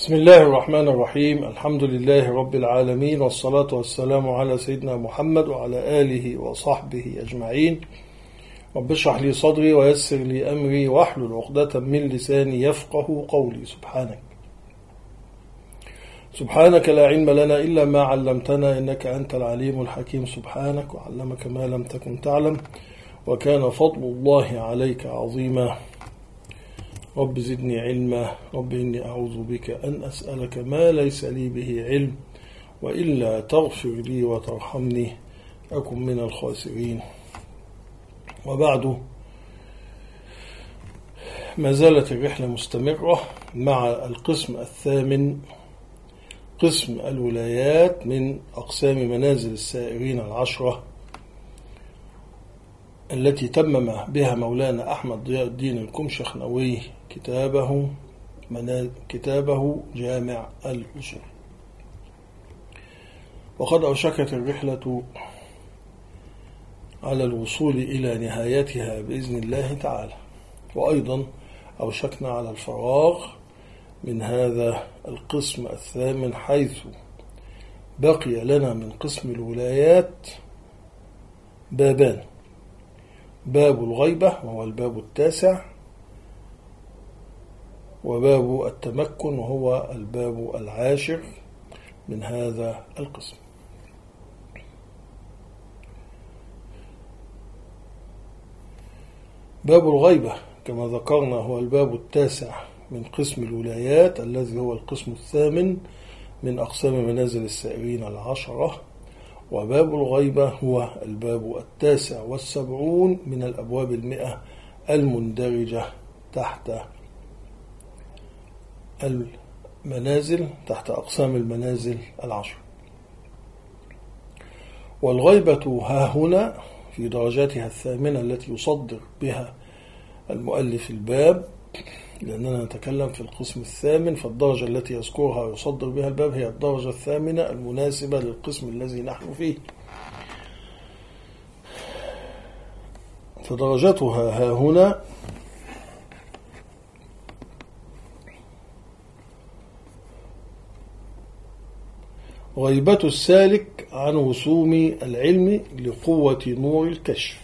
بسم الله الرحمن الرحيم. الحمد لله رب العالمين، والصلاة والسلام على سيدنا محمد وعلى آله وصحبه أجمعين. رب اشرح لي صدري ويسر لي أمري واحلل عقدة من لساني يفقه قولي. سبحانك لا علم لنا إلا ما علمتنا إنك أنت العليم الحكيم. سبحانك وعلمك ما لم تكن تعلم وكان فضل الله عليك عظيما. رب زدني علما، رب إني أعوذ بك أن أسألك ما ليس لي به علم، وإلا تغفر لي وترحمني أكن من الخاسرين. وبعد، ما زالت الرحلة مستمرة مع القسم الثامن، قسم الولايات من أقسام منازل السائرين العشرة التي تمم بها مولانا أحمد ضياء الدين الكمشخنوي كتابه جامع الأصول. وقد أوشكت الرحلة على الوصول إلى نهايتها بإذن الله تعالى، وأيضا أوشكنا على الفراغ من هذا القسم الثامن، حيث بقي لنا من قسم الولايات بابان: باب الغيبة وهو الباب التاسع، وباب التمكن وهو الباب العاشر من هذا القسم. باب الغيبة كما ذكرنا هو الباب التاسع من قسم الولايات، الذي هو القسم الثامن من أقسام منازل السائرين العشرة، وباب الغيبة هو الباب 79 من الأبواب 100 المندرجة تحت المنازل، تحت أقسام المنازل العشر. والغيبة ها هنا في درجاتها الثامنة التي يصدر بها المؤلف الباب، لأننا نتكلم في القسم الثامن، فالدرجة التي يذكرها ويصدر بها الباب هي الدرجة الثامنة المناسبة للقسم الذي نحن فيه. فدرجتها ها هنا غيبة السالك عن وسوم العلم لقوة نور الكشف.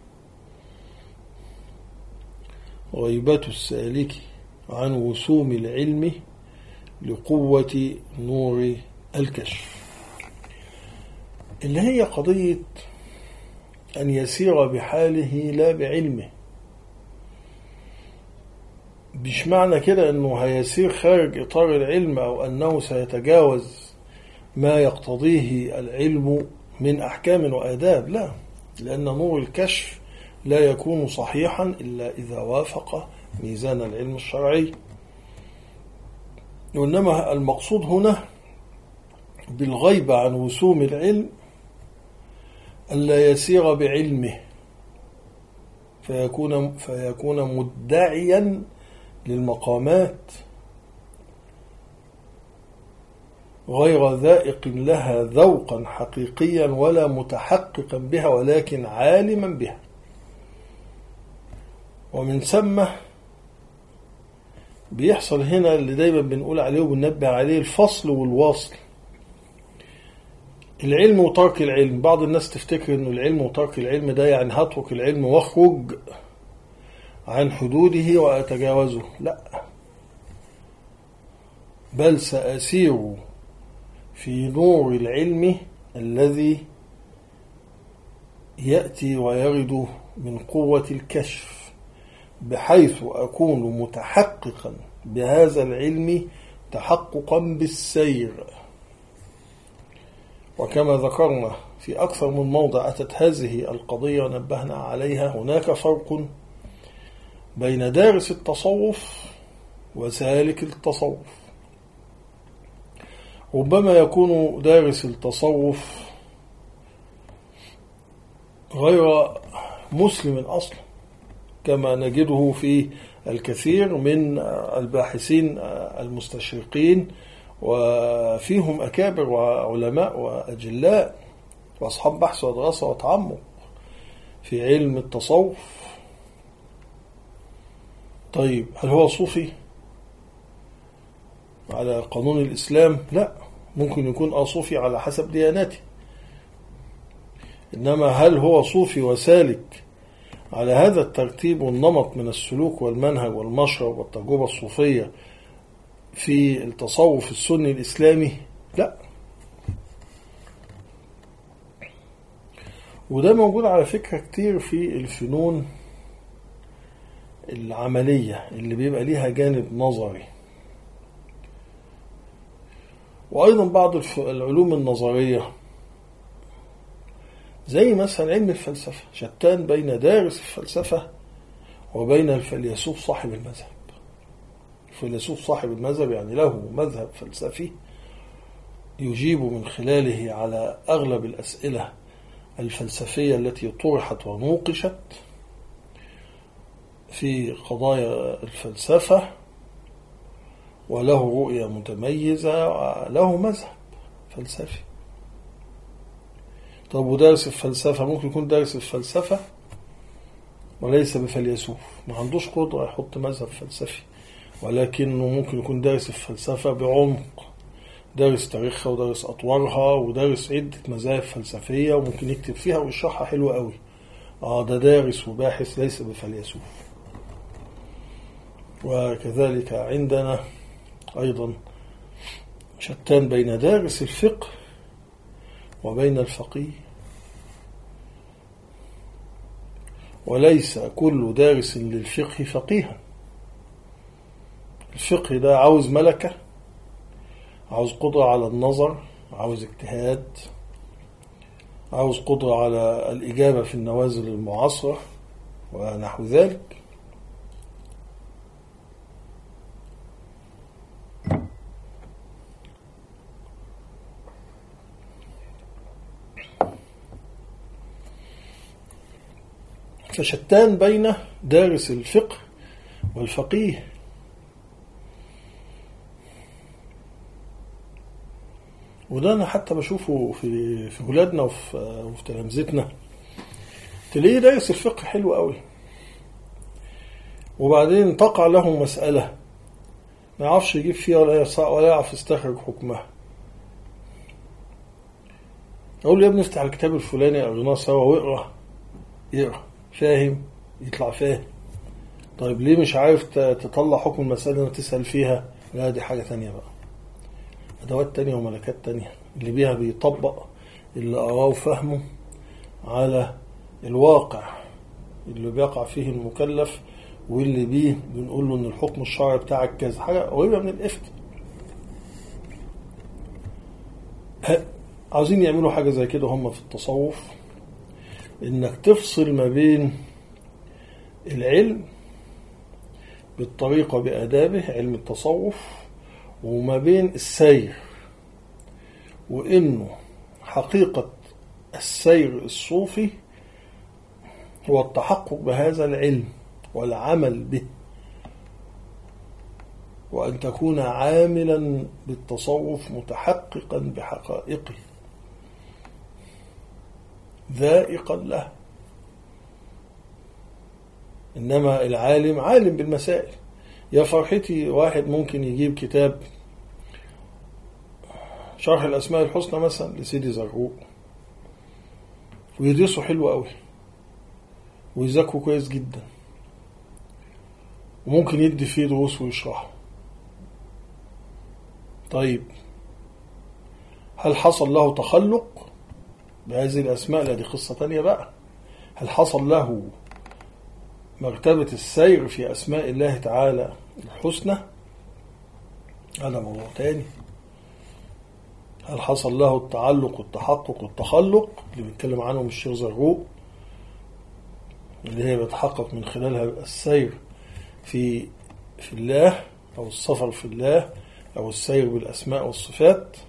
غيبة السالك عن وسوم العلم لقوة نور الكشف، اللي هي قضية أن يسير بحاله لا بعلمه. مش معنى كده أنه هيسير خارج إطار العلم أو أنه سيتجاوز ما يقتضيه العلم من أحكام وآداب، لا، لأن نور الكشف لا يكون صحيحا إلا إذا وافق ميزان العلم الشرعي. وإنما المقصود هنا بالغيبة عن وسوم العلم ألا يسير بعلمه فيكون مدعيا للمقامات غير ذائق لها ذوقا حقيقيا ولا متحققا بها، ولكن عالما بها. ومن ثم بيحصل هنا اللي دايما بنقول عليه وبننبه عليه، الفصل والواصل. العلم وترك العلم، بعض الناس تفتكر انه العلم وترك العلم ده يعني هترك العلم واخرج عن حدوده وأتجاوزه، لا، بل سأسير في نور العلم الذي يأتي ويرد من قوة الكشف، بحيث أكون متحققا بهذا العلم تحققا بالسير. وكما ذكرنا في أكثر من موضع أتت هذه القضية ونبهنا عليها، هناك فرق بين دارس التصوف وسالك التصوف. ربما يكون دارس التصوف غير مسلم أصلا، كما نجده في الكثير من الباحثين المستشرقين، وفيهم أكابر وعلماء وأجلاء وأصحاب بحث ودراسة وتعمق في علم التصوف. طيب، هل هو صوفي؟ على قانون الإسلام، لا، ممكن يكون صوفي على حسب ديانته. إنما هل هو صوفي وسالك على هذا الترتيب والنمط من السلوك والمنهج والمشرب والتجربة الصوفية في التصوف السني الإسلامي؟ لا. وده موجود على فكرة كتير في الفنون العملية اللي بيبقى ليها جانب نظري، وأيضا بعض العلوم النظرية زي مثلا علم الفلسفة، شتان بين دارس الفلسفة وبين الفيلسوف صاحب المذهب. الفيلسوف صاحب المذهب يعني له مذهب فلسفي يجيب من خلاله على أغلب الأسئلة الفلسفية التي طرحت ونوقشت في قضايا الفلسفة، وله رؤية متميزة وله مذهب فلسفي. طب ودارس الفلسفة ممكن يكون دارس الفلسفة وليس بفيلسوف، ما عندوش قدرة يحط مذهب فلسفي، ولكنه ممكن يكون دارس الفلسفة بعمق، دارس تاريخها ودارس أطوارها ودارس عدة مذاهب فلسفية وممكن يكتب فيها ويشرحها حلوة قوي. ده دارس وباحث ليس بفيلسوف. وكذلك عندنا أيضا شتان بين دارس الفقه وبين الفقيه، وليس كل دارس للفقه فقيها. الفقه ده عاوز ملكة، عاوز قدرة على النظر، عاوز اجتهاد، عاوز قدرة على الإجابة في النوازل المعاصرة ونحو ذلك. فشتان بين دارس الفقه والفقيه. وده أنا حتى بشوفه في ولادنا وفي تلامذتنا، تلاقيه دارس الفقه حلو قوي، وبعدين تقع له مسألة ما يعرفش يجيب فيها ولا يعرف يستخرج حكمها. أقول له يا ابني افتح الكتاب الفلاني أقرناه سوا واقرأ، يقرأ فاهم يطلع فاهم. طيب ليه مش عارف تطلع حكم المسألة اللي تسأل فيها؟ لا، دي حاجة تانية بقى، أدوات تانية وملكات تانية اللي بيها بيطبق اللي أراه وفهمه على الواقع اللي بيقع فيه المكلف، واللي بيه بنقول له إن الحكم الشرعي بتاعك كذا، حاجة قريبة من الإفتاء. عاوزين يعملوا حاجة زي كده هم في التصوف، إنك تفصل ما بين العلم بالطريقة بآدابه، علم التصوف، وما بين السير، وإنه حقيقة السير الصوفي هو التحقق بهذا العلم والعمل به، وأن تكون عاملا بالتصوف متحققا بحقائقه ذائقا له. إنما العالم عالم بالمسائل. يا فرحتي واحد ممكن يجيب كتاب شرح الأسماء الحسنى مثلا لسيدي زرقوق ويدرسه حلو قوي ويذاكره كويس جدا، وممكن يدي فيه دروس ويشرحه. طيب هل حصل له تخلق بهذه الأسماء؟ لا، دي قصة تانية بقى. هل حصل له مرتبة السير في أسماء الله تعالى الحسنى؟ هذا موضوع تاني. هل حصل له التعلق والتحقق والتخلق اللي بيتكلم عنهم الشيخ زرقوق، اللي هي بيتحقق من خلالها السير في الله، أو السفر في الله، أو السير بالأسماء والصفات،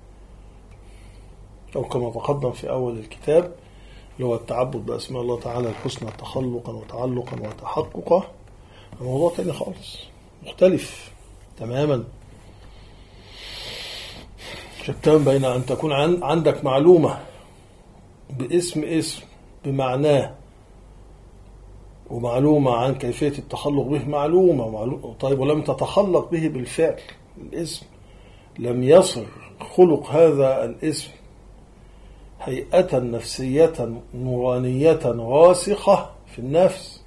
أو كما تقدم في أول الكتاب اللي هو التعبد بأسماء الله تعالى الحسنى تخلقا وتعلقا وتحققا. الموضوع تاني خالص مختلف تماما. شتان بين أن تكون عندك معلومة باسم بمعناه، ومعلومة عن كيفية التخلق به معلومة. طيب ولم تتخلق به بالفعل، الاسم لم يصر خلق هذا الاسم هيئة نفسية نورانية راسخة في النفس.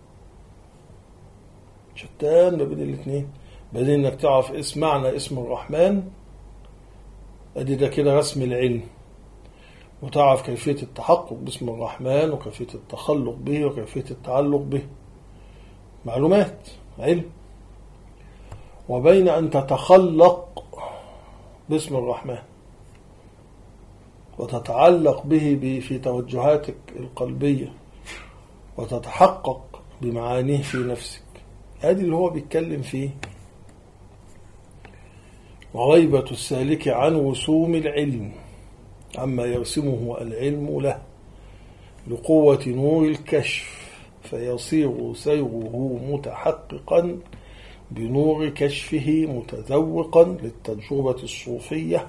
شتان ما بين الاثنين، بين انك تعرف اسم معنى اسم الرحمن، ادي ده كده رسم العلم، وتعرف كيفية التحقق باسم الرحمن وكيفية التخلق به وكيفية التعلق به، معلومات علم. وبين أن تتخلق باسم الرحمن وتتعلق به في توجهاتك القلبية وتتحقق بمعانيه في نفسك، هذه اللي هو بيتكلم فيه. وغيبة السالك عن وسوم العلم عما يرسمه العلم له لقوة نور الكشف، فيصير سيره متحققا بنور كشفه متذوقا للتجربة الصوفية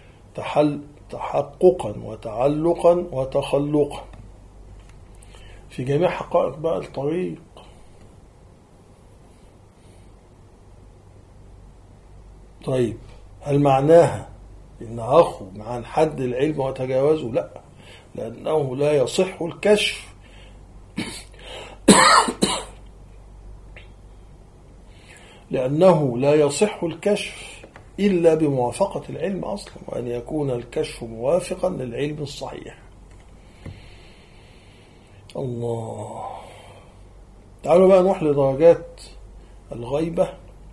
تحققا وتعلقا وتخلقا في جميع حقائق بقى الطريق. طيب هل معناها إن أخرج عن حد العلم وتجاوزه؟ لا، لأنه لا يصح الكشف لأنه لا يصح الكشف إلا بموافقة العلم أصلا، وأن يكون الكشف موافقا للعلم الصحيح. الله. تعالوا بقى نروح لدرجات الغيبة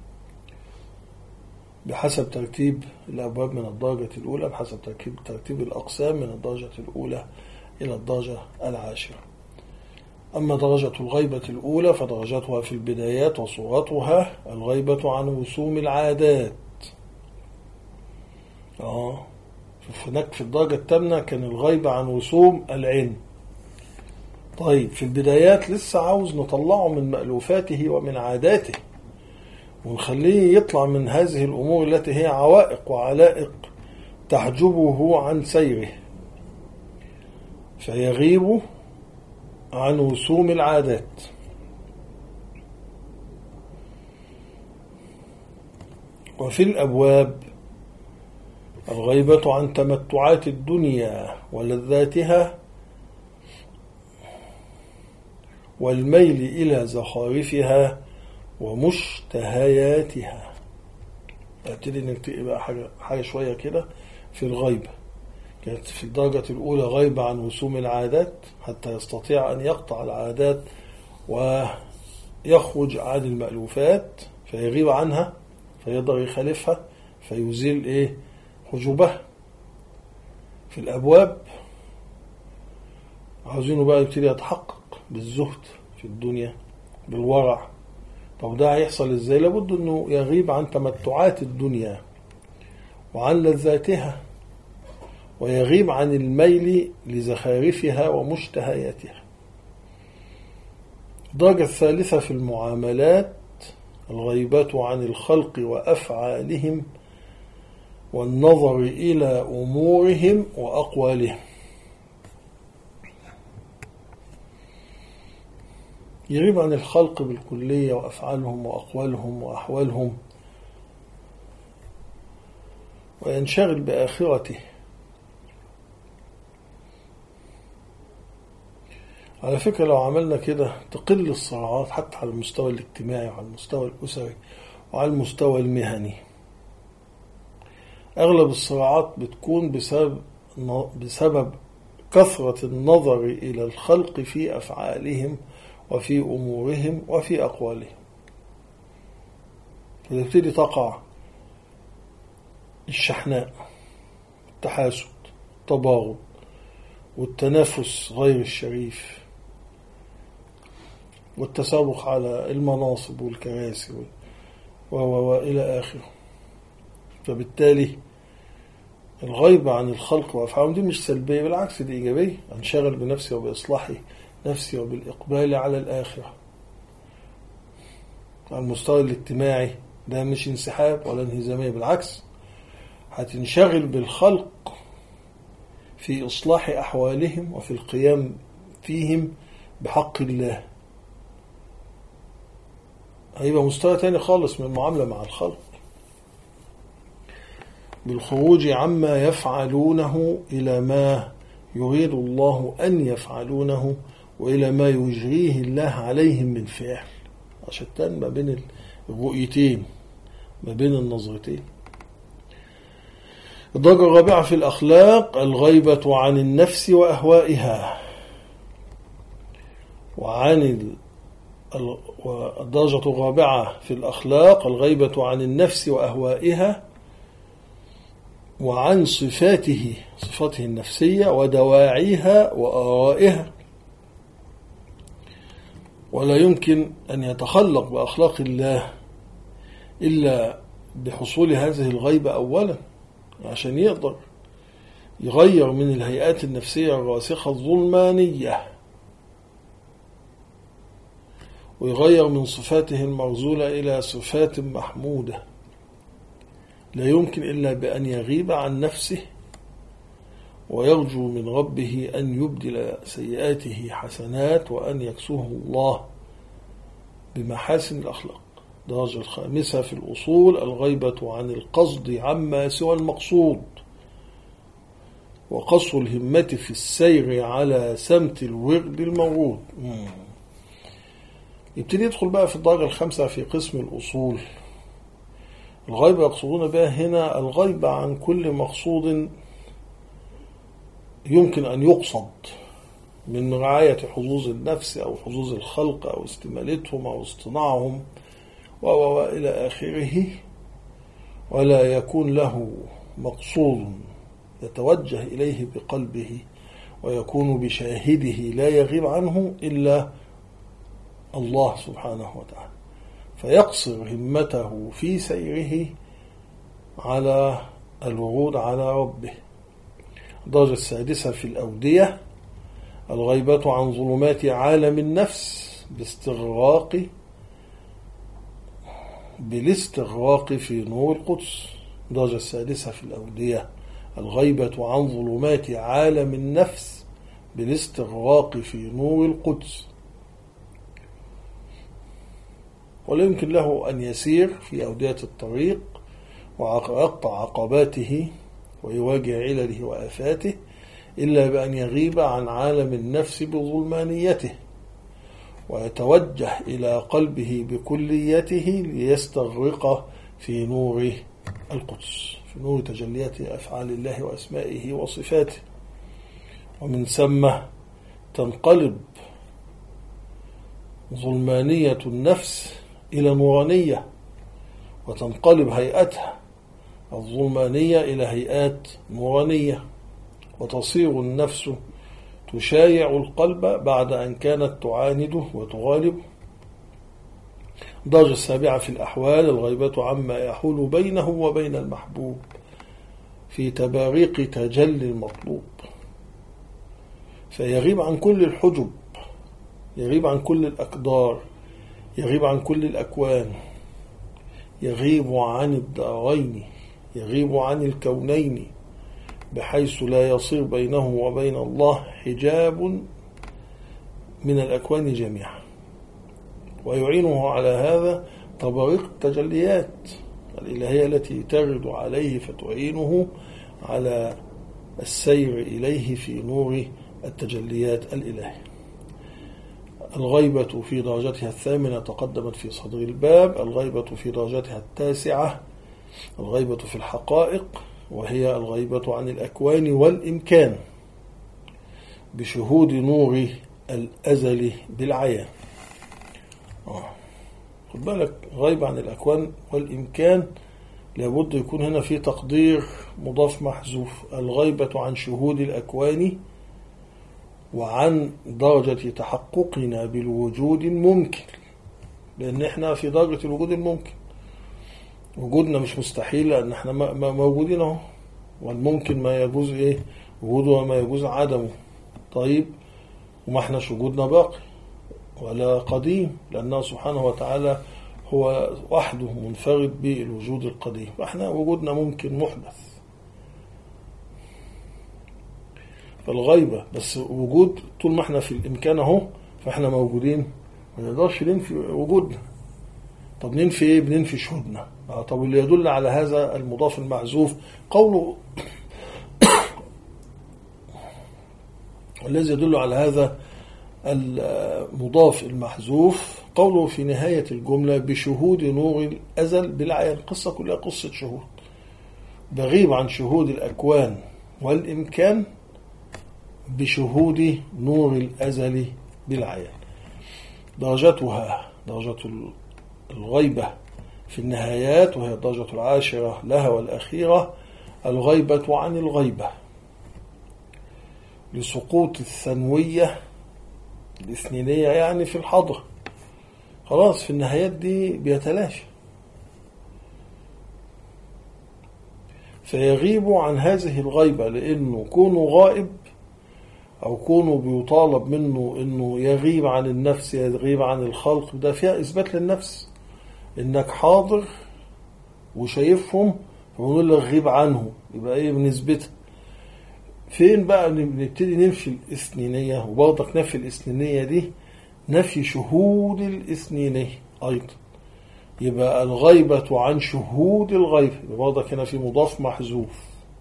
بحسب ترتيب الأبواب من الدرجة الأولى، بحسب ترتيب الأقسام من الدرجة الأولى إلى الدرجة العاشرة. أما درجة الغيبة الأولى فدرجتها في البدايات وصورتها الغيبة عن وسوم العادات. هناك في الدرجة الثامنة كان الغيبة عن وسوم العلم. طيب في البدايات لسه عاوز نطلعه من مألوفاته ومن عاداته ونخليه يطلع من هذه الأمور التي هي عوائق وعلائق تحجبه عن سيره، فيغيب عن وسوم العادات. وفي الأبواب الغيبة عن تمتعات الدنيا ولذاتها والميل إلى زخارفها ومشتهياتها. ابتدي نكتئ بقى حاجة شوية كده في الغيبة. كانت في الدرجة الأولى غيبة عن وسوم العادات حتى يستطيع أن يقطع العادات ويخرج عن المألوفات فيغيب عنها فيقدر يخالفها فيزيل حجوبها. في الأبواب عاوزينه بقى يبتدي يتحقق بالزهد في الدنيا بالورع. طب ده هيحصل ازاي؟ لابد انه يغيب عن تمتعات الدنيا وعن لذاتها ويغيب عن الميل لزخارفها ومشتهياتها. الدرجة الثالثة في المعاملات الغيبة عن الخلق وأفعالهم والنظر إلى أمورهم وأقوالهم. يغيب عن الخلق بالكلية وأفعالهم وأقوالهم وأحوالهم وينشغل بآخرته. على فكرة لو عملنا كده تقل الصراعات حتى على المستوى الاجتماعي وعلى المستوى الأسري وعلى المستوى المهني. أغلب الصراعات بتكون بسبب كثرة النظر إلى الخلق في أفعالهم وفي أمورهم وفي أقوالهم. فتبتدي تقع الشحناء، التحاسد، التباغض، والتنافس غير الشريف، والتسابق على المناصب والكراسي وإلى آخره. فبالتالي الغيبة عن الخلق وأفعالهم دي مش سلبية، بالعكس دي إيجابية. أنشغل بنفسي وبإصلاح نفسي وبالإقبال على الآخرة. على المستوى الاجتماعي ده مش انسحاب ولا انهزامية، بالعكس هتنشغل بالخلق في إصلاح أحوالهم وفي القيام فيهم بحق الله. هيبقى مستوى تاني خالص من المعاملة مع الخلق. بالخروج عما يفعلونه إلى ما يريد الله أن يفعلونه وإلى ما يجريه الله عليهم من فعل. عشان ما بين الرؤيتين، ما بين النظرتين. الدرجة الرابعة في الأخلاق الغيبة عن النفس وأهوائها. والدرجة الرابعة في الأخلاق الغيبة عن النفس وأهوائها وعن صفاته النفسية ودواعيها وآرائها. ولا يمكن أن يتخلق بأخلاق الله إلا بحصول هذه الغيبة أولا، عشان يقدر يغير من الهيئات النفسية الراسخة الظلمانية ويغير من صفاته المرذولة إلى صفات محمودة. لا يمكن إلا بأن يغيب عن نفسه ويرجو من ربه أن يبدل سيئاته حسنات وأن يكسوه الله بمحاسن الأخلاق. الدرجة الخامسة في الأصول الغيبة عن القصد عما سوى المقصود وقصر الهمة في السير على سمت الورد المورود. يبتدي يدخل بقى في الدرجة الخامسة في قسم الأصول. الغيبة يقصدون بها هنا الغيبة عن كل مقصود يمكن أن يقصد من رعاية حظوظ النفس أو حظوظ الخلق أو استمالتهم أو اصطناعهم وإلى آخره، ولا يكون له مقصود يتوجه إليه بقلبه ويكون بشاهده لا يغيب عنه إلا الله سبحانه وتعالى، فيقصر همته في سيره على الورود على ربه. الدرجة السادسة في الأودية الغيبة عن ظلمات عالم النفس بالاستغراق في نور القدس. الدرجة السادسة في الأودية الغيبة عن ظلمات عالم النفس بالاستغراق في نور القدس. ولا يمكن له أن يسير في أودية الطريق ويقطع عقباته ويواجه علله وآفاته إلا بأن يغيب عن عالم النفس بظلمانيته ويتوجه إلى قلبه بكليته ليستغرق في نور القدس، في نور تجليات أفعال الله وأسمائه وصفاته. ومن ثم تنقلب ظلمانية النفس إلى نورانية، وتنقلب هيئتها الظلمانية إلى هيئات نورانية، وتصير النفس تشايع القلب بعد أن كانت تعانده وتغالبه. الدرجة السابعة في الأحوال الغيبة عما يحول بينه وبين المحبوب في تباريق تجلي المطلوب، فيغيب عن كل الحجب، يغيب عن كل الأقدار، يغيب عن كل الأكوان، يغيب عن الدارين، يغيب عن الكونين، بحيث لا يصير بينه وبين الله حجاب من الأكوان جميعا. ويعينه على هذا تباريق التجليات الإلهية التي ترد عليه فتعينه على السير إليه في نور التجليات الإلهية. الغيبة في درجتها الثامنة تقدمت في صدر الباب. الغيبة في درجتها التاسعة الغيبة في الحقائق، وهي الغيبة عن الأكوان والإمكان بشهود نور الأزل بالعيان. خد بالك، غيبة عن الأكوان والإمكان لابد يكون هنا في تقدير مضاف محذوف. الغيبة عن شهود الأكوان وعن درجة تحققنا بالوجود الممكن، لأن احنا في درجة الوجود الممكن، وجودنا مش مستحيل لأن احنا موجودين اهو، والممكن ما يجوز وجوده وما يجوز عدمه. طيب، وما احناش وجودنا باقي ولا قديم، لأنه سبحانه وتعالى هو وحده منفرد بالوجود القديم، واحنا وجودنا ممكن محدث. فالغيبة بس وجود طول ما احنا في الإمكان اهو، فاحنا موجودين، ما نقدرش ننفي وجودنا. طب ننفي ايه؟ بننفي شهودنا. طب اللي يدل على هذا المضاف المحذوف قوله والذي يدل على هذا المضاف المحذوف قوله في نهاية الجملة بشهود نور الأزل بالعيان. القصة كلها قصة شهود، بغيب عن شهود الأكوان والإمكان بشهود نور الأزل بالعيان. درجتها درجة الغيبة في النهايات، وهي الدرجة العاشرة لها والأخيرة، الغيبة عن الغيبة لسقوط الثانوية الاثنينية يعني في الحضر. خلاص في النهايات دي بيتلاشى، فيغيب عن هذه الغيبة لأنه كونه غائب أو كونه بيطالب منه أنه يغيب عن النفس، يغيب عن الخلق، ده فيها إثبات للنفس إنك حاضر وشايفهم، فبنقول لك غيب عنه، يبقى إيه بنثبتها. فين بقى نبتدي ننفي الاثنينية؟ وبرضك نفي الاثنينية دي نفي شهود الاثنينية أيضا، يبقى الغيبة عن شهود الغيبة، يبقى برضك هنا في مضاف محذوف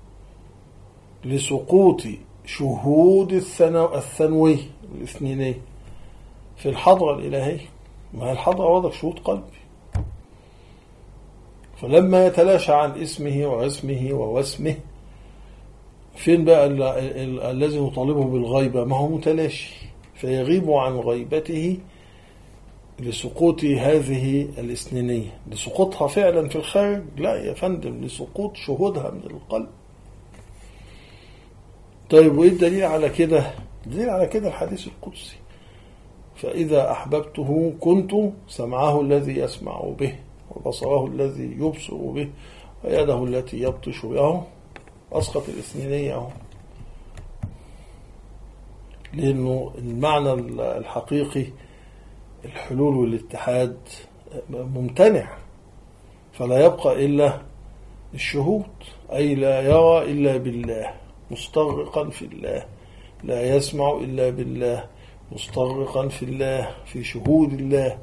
لسقوط شهود الثانوية الاثنينية في الحضرة الإلهية. ما هي الحضرة برضك شهود قلبي، فلما يتلاشى عن اسمه واسمه ووسمه، فين بقى الذي نطالبه بالغيبة؟ ما هو متلاشي، فيغيب عن غيبته لسقوط هذه الاثنينية، لسقوطها فعلا في الخارج؟ لا يا فندم، لسقوط شهودها من القلب. طيب وإيه الدليل على كده؟ الدليل على كده الحديث القدسي: فإذا أحببته كنت سمعه الذي يسمع به، وبصره الذي يبصر به، ويده التي يبطش بها. أسقط الاثنينية، لأنه المعنى الحقيقي الحلول والاتحاد ممتنع، فلا يبقى إلا الشهود، أي لا يرى إلا بالله مستغرقا في الله، لا يسمع إلا بالله مستغرقا في الله، في شهود الله.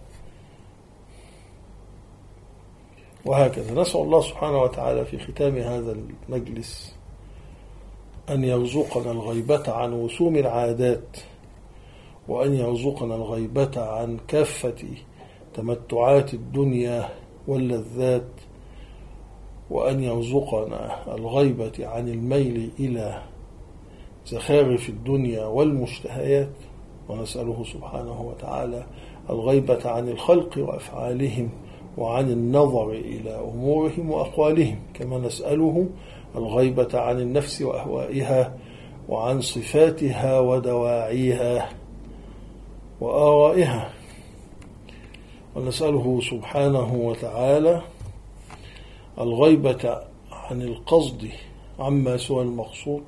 وهكذا نسأل الله سبحانه وتعالى في ختام هذا المجلس أن يرزقنا الغيبة عن وسوم العادات، وأن يرزقنا الغيبة عن كافة تمتعات الدنيا واللذات، وأن يرزقنا الغيبة عن الميل إلى زخارف الدنيا والمشتهيات، ونسأله سبحانه وتعالى الغيبة عن الخلق وأفعالهم، وعن النظر إلى أمورهم وأقوالهم، كما نسأله الغيبة عن النفس وأهوائها، وعن صفاتها ودواعيها وآرائها. ونسأله سبحانه وتعالى الغيبة عن القصد عما سوى المقصود،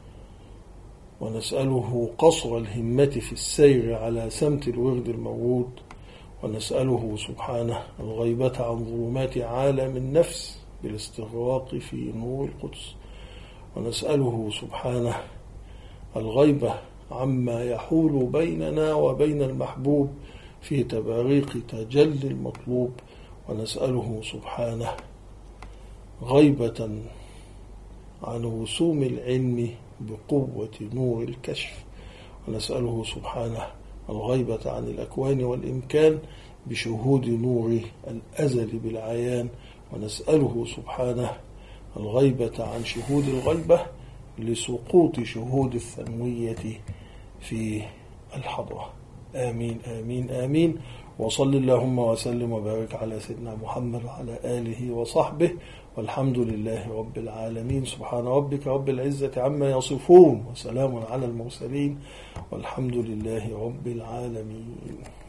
ونسأله قصر الهمة في السير على سمت الورد المورود، ونسأله سبحانه الغيبة عن ظلمات عالم النفس بالاستغراق في نور القدس، ونسأله سبحانه الغيبة عما يحول بيننا وبين المحبوب في تباريق تجلي المطلوب، ونسأله سبحانه غيبة عن وسوم العلم بقوة نور الكشف، ونسأله سبحانه الغيبة عن الأكوان والإمكان بشهود نور الأزل بالعيان، ونسأله سبحانه الغيبة عن شهود الغيبة لسقوط شهود الثانوية في الحضرة. آمين آمين آمين. وصل اللهم وسلم وبارك على سيدنا محمد وعلى آله وصحبه، والحمد لله رب العالمين. سبحان ربك رب العزة عما يصفون، وسلام على المرسلين، والحمد لله رب العالمين.